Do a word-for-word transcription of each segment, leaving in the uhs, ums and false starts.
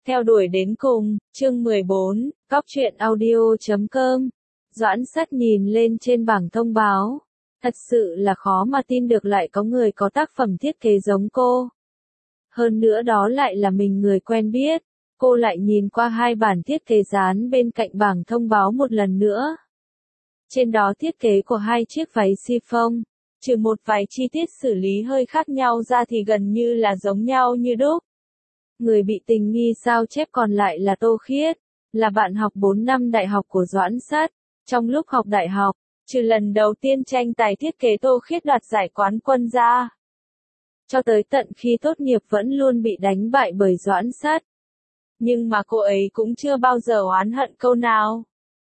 Theo đuổi đến cùng, chương mười bốn, cóc truyện audio chấm com. Doãn Sắt nhìn lên trên bảng thông báo. Thật sự là khó mà tin được lại có người có tác phẩm thiết kế giống cô. Hơn nữa đó lại là mình người quen biết. Cô lại nhìn qua hai bản thiết kế dán bên cạnh bảng thông báo một lần nữa. Trên đó thiết kế của hai chiếc váy chiffon, trừ một vài chi tiết xử lý hơi khác nhau ra thì gần như là giống nhau như đúc. Người bị tình nghi sao chép còn lại là Tô Khiết, là bạn học bốn năm đại học của Doãn Sắt. Trong lúc học đại học, trừ lần đầu tiên tranh tài thiết kế Tô Khiết đoạt giải quán quân ra, cho tới tận khi tốt nghiệp vẫn luôn bị đánh bại bởi Doãn Sắt. Nhưng mà cô ấy cũng chưa bao giờ oán hận câu nào.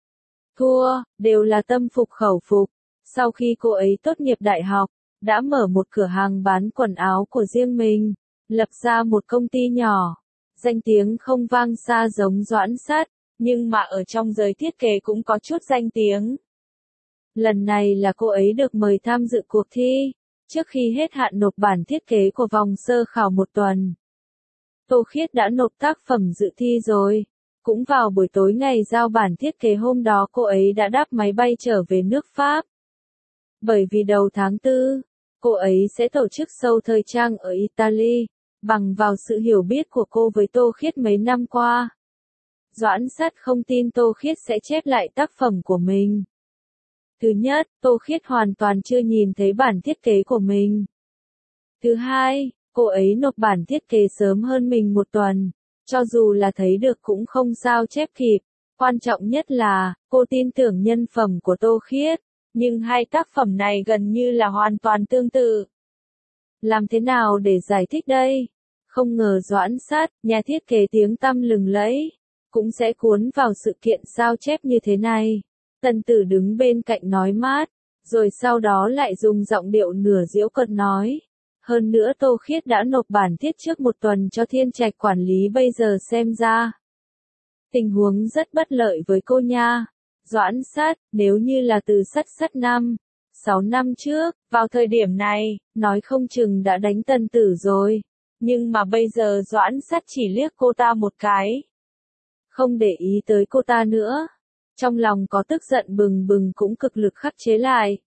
Thua, đều là tâm phục khẩu phục. Sau khi cô ấy tốt nghiệp đại học, đã mở một cửa hàng bán quần áo của riêng mình, lập ra một công ty nhỏ. Danh tiếng không vang xa giống Doãn Sắt, nhưng mà ở trong giới thiết kế cũng có chút danh tiếng. Lần này là cô ấy được mời tham dự cuộc thi, trước khi hết hạn nộp bản thiết kế của vòng sơ khảo một tuần. Tô Khiết đã nộp tác phẩm dự thi rồi. Cũng vào buổi tối ngày giao bản thiết kế hôm đó cô ấy đã đáp máy bay trở về nước Pháp. Bởi vì đầu tháng tư, cô ấy sẽ tổ chức show thời trang ở Italy, bằng vào sự hiểu biết của cô với Tô Khiết mấy năm qua. Doãn Sắt không tin Tô Khiết sẽ chép lại tác phẩm của mình. Thứ nhất, Tô Khiết hoàn toàn chưa nhìn thấy bản thiết kế của mình. Thứ hai, cô ấy nộp bản thiết kế sớm hơn mình một tuần. Cho dù là thấy được cũng không sao chép kịp. Quan trọng nhất là, cô tin tưởng nhân phẩm của Tô Khiết. Nhưng hai tác phẩm này gần như là hoàn toàn tương tự. Làm thế nào để giải thích đây? Không ngờ Doãn Sắt, nhà thiết kế tiếng tăm lừng lẫy, cũng sẽ cuốn vào sự kiện sao chép như thế này. Tần Tử đứng bên cạnh nói mát, rồi sau đó lại dùng giọng điệu nửa giễu cợt nói. Hơn nữa Tô Khiết đã nộp bản thiết trước một tuần cho Thiên Trạch quản lý, bây giờ xem ra. Tình huống rất bất lợi với cô nha. Doãn Sắt, nếu như là từ Sắt Sắt năm, sáu năm trước, vào thời điểm này, nói không chừng đã đánh Tần Tử rồi. Nhưng mà bây giờ Doãn Sắt chỉ liếc cô ta một cái. Không để ý tới cô ta nữa. Trong lòng có tức giận bừng bừng cũng cực lực khắc chế lại.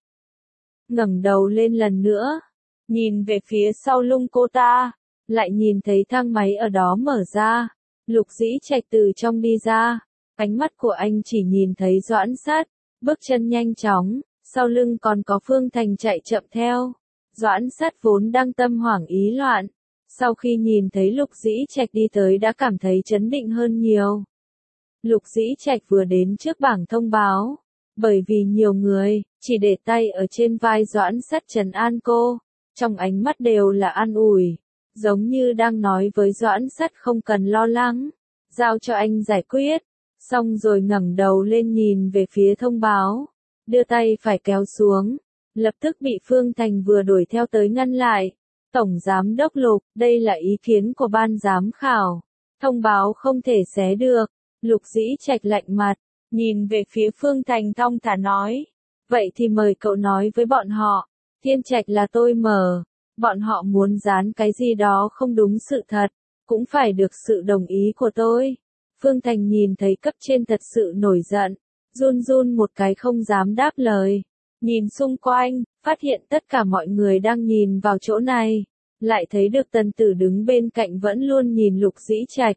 Ngẩng đầu lên lần nữa. Nhìn về phía sau lưng cô ta, lại nhìn thấy thang máy ở đó mở ra. Lục Dĩ Trạch từ trong đi ra, ánh mắt của anh chỉ nhìn thấy Doãn Sắt, bước chân nhanh chóng, sau lưng còn có Phương Thành chạy chậm theo. Doãn Sắt vốn đang tâm hoảng ý loạn, sau khi nhìn thấy Lục Dĩ Trạch đi tới đã cảm thấy trấn định hơn nhiều. Lục Dĩ Trạch vừa đến trước bảng thông báo, bởi vì nhiều người chỉ để tay ở trên vai Doãn Sắt trấn an cô. Trong ánh mắt đều là an ủi, giống như đang nói với Doãn Sắt không cần lo lắng, giao cho anh giải quyết. Xong rồi ngẩng đầu lên nhìn về phía thông báo, đưa tay phải kéo xuống, lập tức bị Phương Thành vừa đuổi theo tới ngăn lại. Tổng Giám đốc Lục, đây là ý kiến của ban giám khảo, thông báo không thể xé được. Lục Dĩ Trạch lạnh mặt, nhìn về phía Phương Thành thong thả nói, vậy thì mời cậu nói với bọn họ. Thiên Trạch là tôi mở, bọn họ muốn dán cái gì đó không đúng sự thật, cũng phải được sự đồng ý của tôi. Phương Thành nhìn thấy cấp trên thật sự nổi giận, run run một cái không dám đáp lời. Nhìn xung quanh, phát hiện tất cả mọi người đang nhìn vào chỗ này, lại thấy được Tần Tử đứng bên cạnh vẫn luôn nhìn Lục Dĩ Trạch.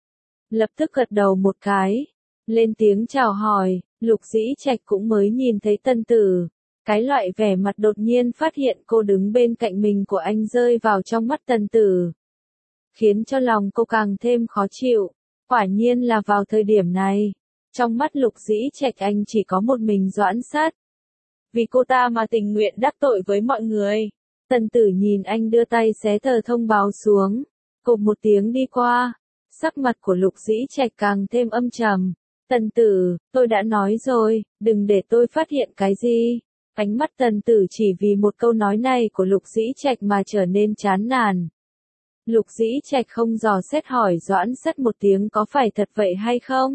Lập tức gật đầu một cái, lên tiếng chào hỏi. Lục Dĩ Trạch cũng mới nhìn thấy Tần Tử. Cái loại vẻ mặt đột nhiên phát hiện cô đứng bên cạnh mình của anh rơi vào trong mắt Tần Tử, khiến cho lòng cô càng thêm khó chịu. Quả nhiên là vào thời điểm này, trong mắt Lục Dĩ Trạch anh chỉ có một mình Doãn Sắt. Vì cô ta mà tình nguyện đắc tội với mọi người. Tần Tử nhìn anh đưa tay xé tờ thông báo xuống, cộp một tiếng đi qua. Sắc mặt của Lục Dĩ Trạch càng thêm âm trầm. Tần Tử, tôi đã nói rồi, đừng để tôi phát hiện cái gì. Ánh mắt Tần Tử chỉ vì một câu nói này của Lục Dĩ Trạch mà trở nên chán nản. Lục Dĩ Trạch không dò xét hỏi Doãn Sắt một tiếng có phải thật vậy hay không,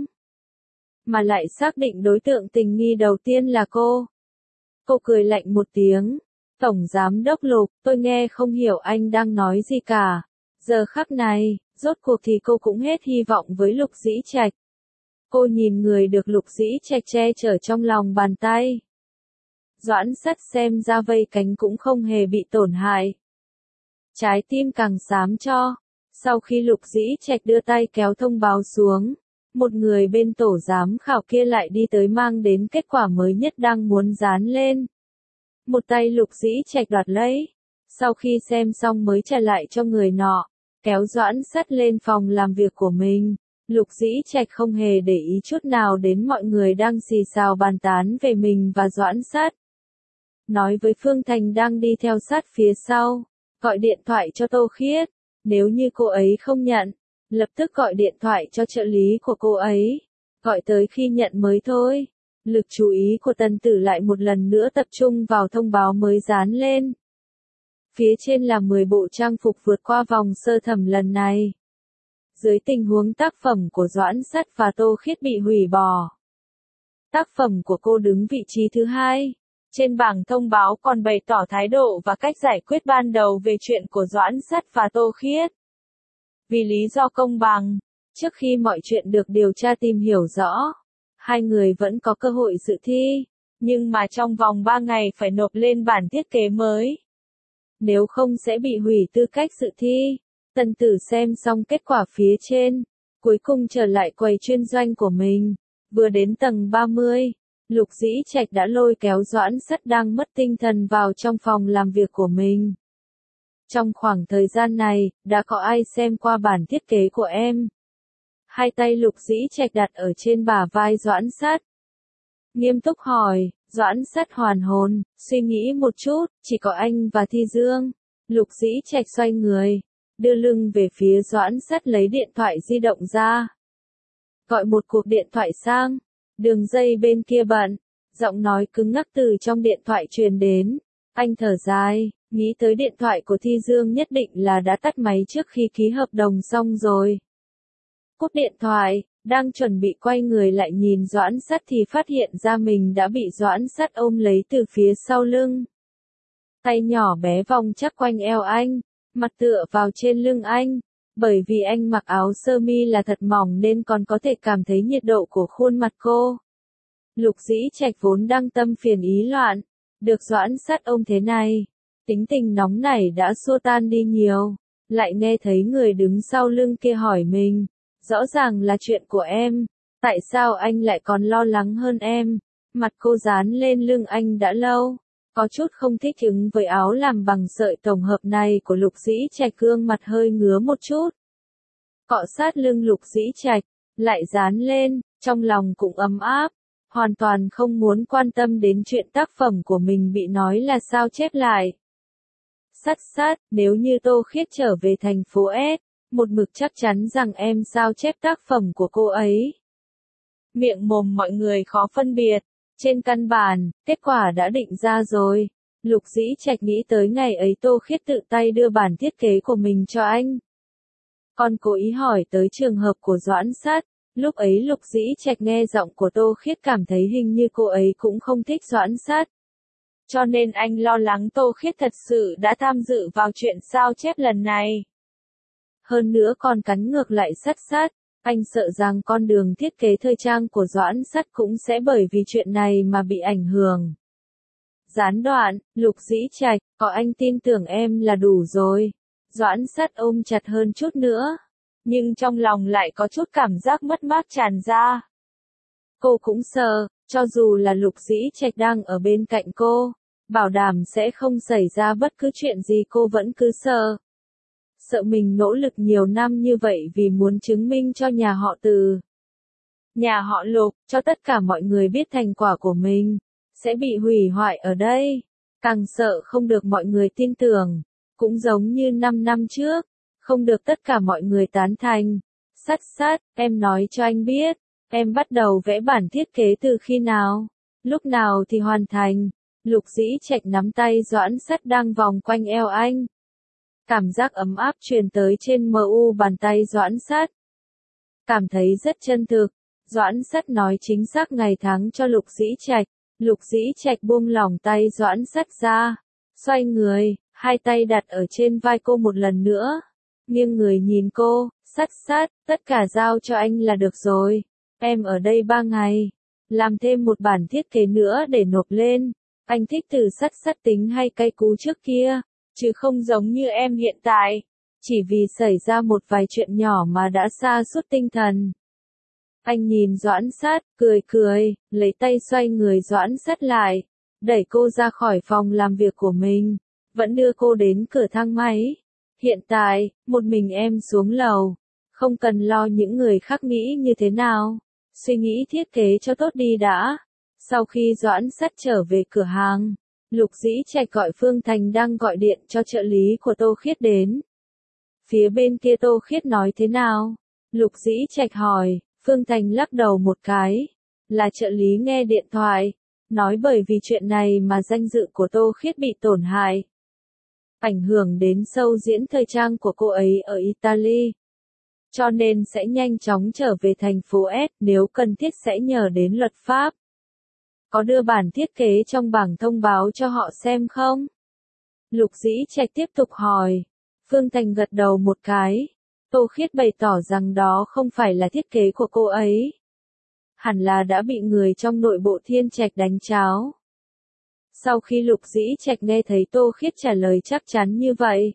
mà lại xác định đối tượng tình nghi đầu tiên là cô. Cô cười lạnh một tiếng, Tổng Giám đốc Lục, tôi nghe không hiểu anh đang nói gì cả. Giờ khắc này, Rốt cuộc thì cô cũng hết hy vọng với Lục Dĩ Trạch. Cô nhìn người được Lục Dĩ Trạch che chở trong lòng bàn tay. Doãn Sắt xem ra vây cánh cũng không hề bị tổn hại. Trái tim càng xám cho. Sau khi Lục Dĩ Trạch đưa tay kéo thông báo xuống, một người bên tổ giám khảo kia lại đi tới mang đến kết quả mới nhất đang muốn dán lên. Một tay Lục Dĩ Trạch đoạt lấy, sau khi xem xong mới trả lại cho người nọ, kéo Doãn Sắt lên phòng làm việc của mình. Lục Dĩ Trạch không hề để ý chút nào đến mọi người đang xì xào bàn tán về mình và Doãn Sắt. Nói với Phương Thành đang đi theo sát phía sau, gọi điện thoại cho Tô Khiết, nếu như cô ấy không nhận, lập tức gọi điện thoại cho trợ lý của cô ấy, gọi tới khi nhận mới thôi. Lực chú ý của Tần Tử lại một lần nữa tập trung vào thông báo mới dán lên. Phía trên là mười bộ trang phục vượt qua vòng sơ thẩm lần này. Dưới tình huống tác phẩm của Doãn Sắt và Tô Khiết bị hủy bỏ, tác phẩm của cô đứng vị trí thứ hai. Trên bảng thông báo còn bày tỏ thái độ và cách giải quyết ban đầu về chuyện của Doãn Sắt và Tô Khiết. Vì lý do công bằng, trước khi mọi chuyện được điều tra tìm hiểu rõ, hai người vẫn có cơ hội dự thi, nhưng mà trong vòng ba ngày phải nộp lên bản thiết kế mới. Nếu không sẽ bị hủy tư cách dự thi. Tần Tử xem xong kết quả phía trên, cuối cùng trở lại quầy chuyên doanh của mình. Vừa đến tầng ba mươi, Lục Dĩ Trạch đã lôi kéo Doãn Sắt đang mất tinh thần vào trong phòng làm việc của mình. Trong khoảng thời gian này, đã có ai xem qua bản thiết kế của em? Hai tay Lục Dĩ Trạch đặt ở trên bả vai Doãn Sắt. Nghiêm túc hỏi. Doãn Sắt hoàn hồn, suy nghĩ một chút, chỉ có anh và Thi Dương. Lục Dĩ Trạch xoay người, đưa lưng về phía Doãn Sắt lấy điện thoại di động ra. Gọi một cuộc điện thoại sang, đường dây bên kia bận, giọng nói cứng ngắc từ trong điện thoại truyền đến. Anh thở dài, nghĩ tới điện thoại của Thi Dương nhất định là đã tắt máy trước khi ký hợp đồng xong rồi. Cúp điện thoại, đang chuẩn bị quay người lại nhìn Doãn Sắt thì phát hiện ra mình đã bị Doãn Sắt ôm lấy từ phía sau lưng. Tay nhỏ bé vòng chắc quanh eo anh, mặt tựa vào trên lưng anh, bởi vì anh mặc áo sơ mi là thật mỏng nên còn có thể cảm thấy nhiệt độ của khuôn mặt cô. Lục Dĩ Trạch vốn đang tâm phiền ý loạn, được Doãn Sắt ôm thế này, tính tình nóng nảy đã xua tan đi nhiều, lại nghe thấy người đứng sau lưng kia hỏi mình. Rõ ràng là chuyện của em, tại sao anh lại còn lo lắng hơn em? Mặt cô dán lên lưng anh đã lâu, có chút không thích ứng với áo làm bằng sợi tổng hợp này của Lục Dĩ Trạch, gương mặt hơi ngứa một chút. Cọ sát lưng Lục Dĩ Trạch, lại dán lên, trong lòng cũng ấm áp, hoàn toàn không muốn quan tâm đến chuyện tác phẩm của mình bị nói là sao chép lại. Sắt Sắt, nếu như Tô Khiết trở về thành phố S, một mực chắc chắn rằng em sao chép tác phẩm của cô ấy. Miệng mồm mọi người khó phân biệt, trên căn bản, kết quả đã định ra rồi. Lục Dĩ Trạch nghĩ tới ngày ấy Tô Khiết tự tay đưa bản thiết kế của mình cho anh. Còn cố ý hỏi tới trường hợp của Doãn Sắt, lúc ấy Lục Dĩ Trạch nghe giọng của Tô Khiết cảm thấy hình như cô ấy cũng không thích Doãn Sắt. Cho nên anh lo lắng Tô Khiết thật sự đã tham dự vào chuyện sao chép lần này. Hơn nữa còn cắn ngược lại Sắt Sắt, anh sợ rằng con đường thiết kế thời trang của Doãn Sắt cũng sẽ bởi vì chuyện này mà bị ảnh hưởng. Gián đoạn, Lục Dĩ Trạch, có anh tin tưởng em là đủ rồi. Doãn Sắt ôm chặt hơn chút nữa, nhưng trong lòng lại có chút cảm giác mất mát tràn ra. Cô cũng sợ, cho dù là Lục Dĩ Trạch đang ở bên cạnh cô, bảo đảm sẽ không xảy ra bất cứ chuyện gì, cô vẫn cứ sợ. Sợ mình nỗ lực nhiều năm như vậy vì muốn chứng minh cho nhà họ Từ, nhà họ Lục, cho tất cả mọi người biết thành quả của mình, sẽ bị hủy hoại ở đây. Càng sợ không được mọi người tin tưởng, cũng giống như năm năm trước, không được tất cả mọi người tán thành. Sắt Sắt, em nói cho anh biết, em bắt đầu vẽ bản thiết kế từ khi nào, lúc nào thì hoàn thành. Lục Dĩ Trạch nắm tay Doãn Sắt đang vòng quanh eo anh. Cảm giác ấm áp truyền tới trên mu bàn tay Doãn Sắt. Cảm thấy rất chân thực, Doãn Sắt nói chính xác ngày tháng cho Lục Dĩ Trạch. Lục Dĩ Trạch buông lỏng tay Doãn Sắt ra, xoay người, hai tay đặt ở trên vai cô một lần nữa. nghiêng người nhìn cô, sắt sắt, tất cả giao cho anh là được rồi. Em ở đây ba ngày, làm thêm một bản thiết kế nữa để nộp lên. Anh thích từ sắt sắt tính hay cay cú trước kia, chứ không giống như em hiện tại. Chỉ vì xảy ra một vài chuyện nhỏ mà đã sa sút tinh thần. Anh nhìn Doãn Sát, cười cười, lấy tay xoay người Doãn Sát lại, đẩy cô ra khỏi phòng làm việc của mình, vẫn đưa cô đến cửa thang máy. Hiện tại, một mình em xuống lầu, không cần lo những người khác nghĩ như thế nào, suy nghĩ thiết kế cho tốt đi đã. Sau khi Doãn Sát trở về cửa hàng, Lục Dĩ Trạch gọi Phương Thành đang gọi điện cho trợ lý của Tô Khiết đến. Phía bên kia Tô Khiết nói thế nào? Lục Dĩ Trạch hỏi. Phương Thành lắc đầu một cái, là trợ lý nghe điện thoại, nói bởi vì chuyện này mà danh dự của Tô Khiết bị tổn hại. Ảnh hưởng đến show diễn thời trang của cô ấy ở Italy. Cho nên sẽ nhanh chóng trở về thành phố S, nếu cần thiết sẽ nhờ đến luật pháp. Có đưa bản thiết kế trong bảng thông báo cho họ xem không? Lục Dĩ Trạch tiếp tục hỏi. Phương Thành gật đầu một cái. Tô Khiết bày tỏ rằng đó không phải là thiết kế của cô ấy. Hẳn là đã bị người trong nội bộ Thiên Trạch đánh cháo. Sau khi Lục Dĩ Trạch nghe thấy Tô Khiết trả lời chắc chắn như vậy,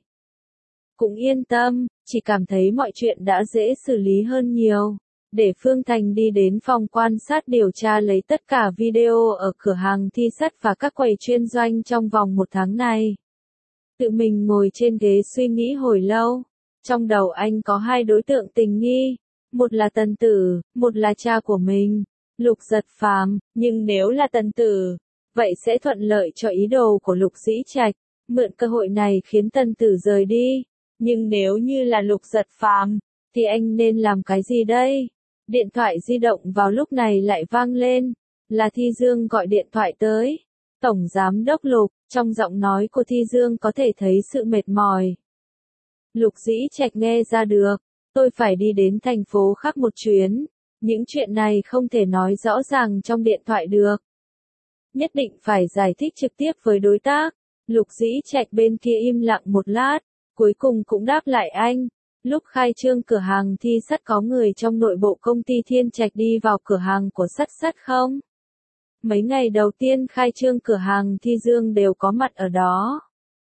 cũng yên tâm, chỉ cảm thấy mọi chuyện đã dễ xử lý hơn nhiều. Để Phương Thành đi đến phòng quan sát điều tra lấy tất cả video ở cửa hàng thi sắt và các quầy chuyên doanh trong vòng một tháng này. Tự mình ngồi trên ghế suy nghĩ hồi lâu. Trong đầu anh có hai đối tượng tình nghi, một là Tần Tử, một là cha của mình, Lục Giật Phàm, nhưng nếu là Tần Tử, vậy sẽ thuận lợi cho ý đồ của Lục Dĩ Trạch, mượn cơ hội này khiến Tần Tử rời đi, nhưng nếu như là Lục Giật Phàm, thì anh nên làm cái gì đây? Điện thoại di động vào lúc này lại vang lên, là Thi Dương gọi điện thoại tới. Tổng Giám đốc Lục, trong giọng nói của Thi Dương có thể thấy sự mệt mỏi. Lục Dĩ Trạch nghe ra được, tôi phải đi đến thành phố khác một chuyến, những chuyện này không thể nói rõ ràng trong điện thoại được. Nhất định phải giải thích trực tiếp với đối tác. Lục Dĩ Trạch bên kia im lặng một lát, cuối cùng cũng đáp lại anh. Lúc khai trương cửa hàng thi sắt có người trong nội bộ công ty Thiên Trạch đi vào cửa hàng của sắt sắt không? Mấy ngày đầu tiên khai trương cửa hàng Thi Dương đều có mặt ở đó.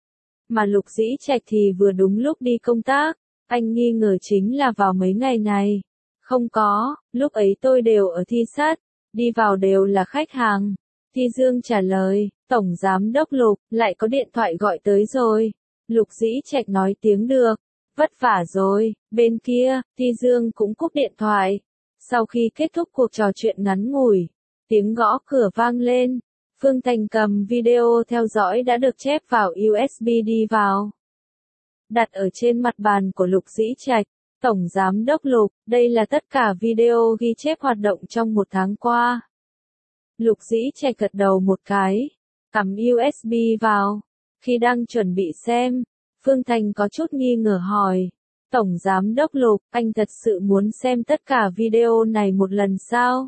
Mà Lục Dĩ Trạch thì vừa đúng lúc đi công tác, anh nghi ngờ chính là vào mấy ngày này. Không có, lúc ấy tôi đều ở thi sát, đi vào đều là khách hàng. Thi Dương trả lời, Tổng Giám đốc Lục, lại có điện thoại gọi tới rồi. Lục Dĩ Trạch nói tiếng được, vất vả rồi, bên kia, Thi Dương cũng cúp điện thoại. Sau khi kết thúc cuộc trò chuyện ngắn ngủi, tiếng gõ cửa vang lên. Phương Thành cầm video theo dõi đã được chép vào u ét bê đi vào. Đặt ở trên mặt bàn của Lục Dĩ Trạch, Tổng Giám đốc Lục, đây là tất cả video ghi chép hoạt động trong một tháng qua. Lục Dĩ Trạch gật đầu một cái, cắm u ét bê vào. Khi đang chuẩn bị xem, Phương Thành có chút nghi ngờ hỏi. Tổng Giám đốc Lục, anh thật sự muốn xem tất cả video này một lần sao?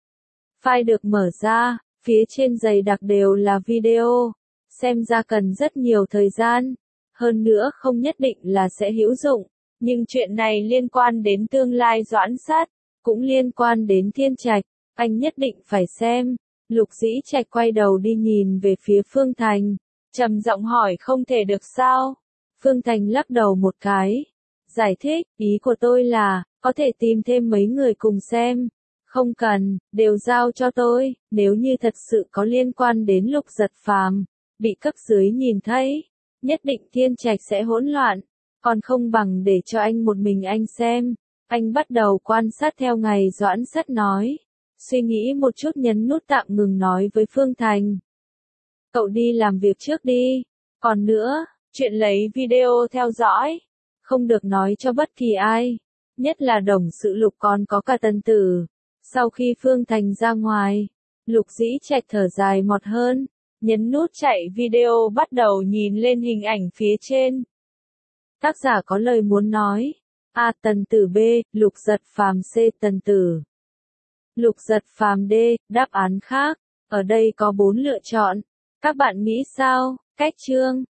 File được mở ra. Phía trên dày đặc đều là video, xem ra cần rất nhiều thời gian, hơn nữa không nhất định là sẽ hữu dụng, nhưng chuyện này liên quan đến tương lai Doãn Sát, cũng liên quan đến Thiên Trạch, anh nhất định phải xem. Lục Dĩ Trạch quay đầu đi nhìn về phía Phương Thành, trầm giọng hỏi không thể được sao? Phương Thành lắc đầu một cái, giải thích, ý của tôi là, có thể tìm thêm mấy người cùng xem. Không cần, đều giao cho tôi, nếu như thật sự có liên quan đến Lục Giật Phàm, bị cấp dưới nhìn thấy, nhất định Thiên Trạch sẽ hỗn loạn, còn không bằng để cho anh một mình anh xem. Anh bắt đầu quan sát theo ngày Doãn Sát nói, suy nghĩ một chút nhấn nút tạm ngừng nói với Phương Thành. Cậu đi làm việc trước đi, còn nữa, chuyện lấy video theo dõi, không được nói cho bất kỳ ai, nhất là đồng sự Lục còn có cả Tần Tử. Sau khi Phương Thành ra ngoài, Lục Dĩ Trạch thở dài một hơn, nhấn nút chạy video bắt đầu nhìn lên hình ảnh phía trên. Tác giả có lời muốn nói. A. Tần Tử B. Lục Giật Phàm C. Tần Tử. Lục Giật Phàm D. Đáp án khác. Ở đây có bốn lựa chọn. Các bạn nghĩ sao? Cách chương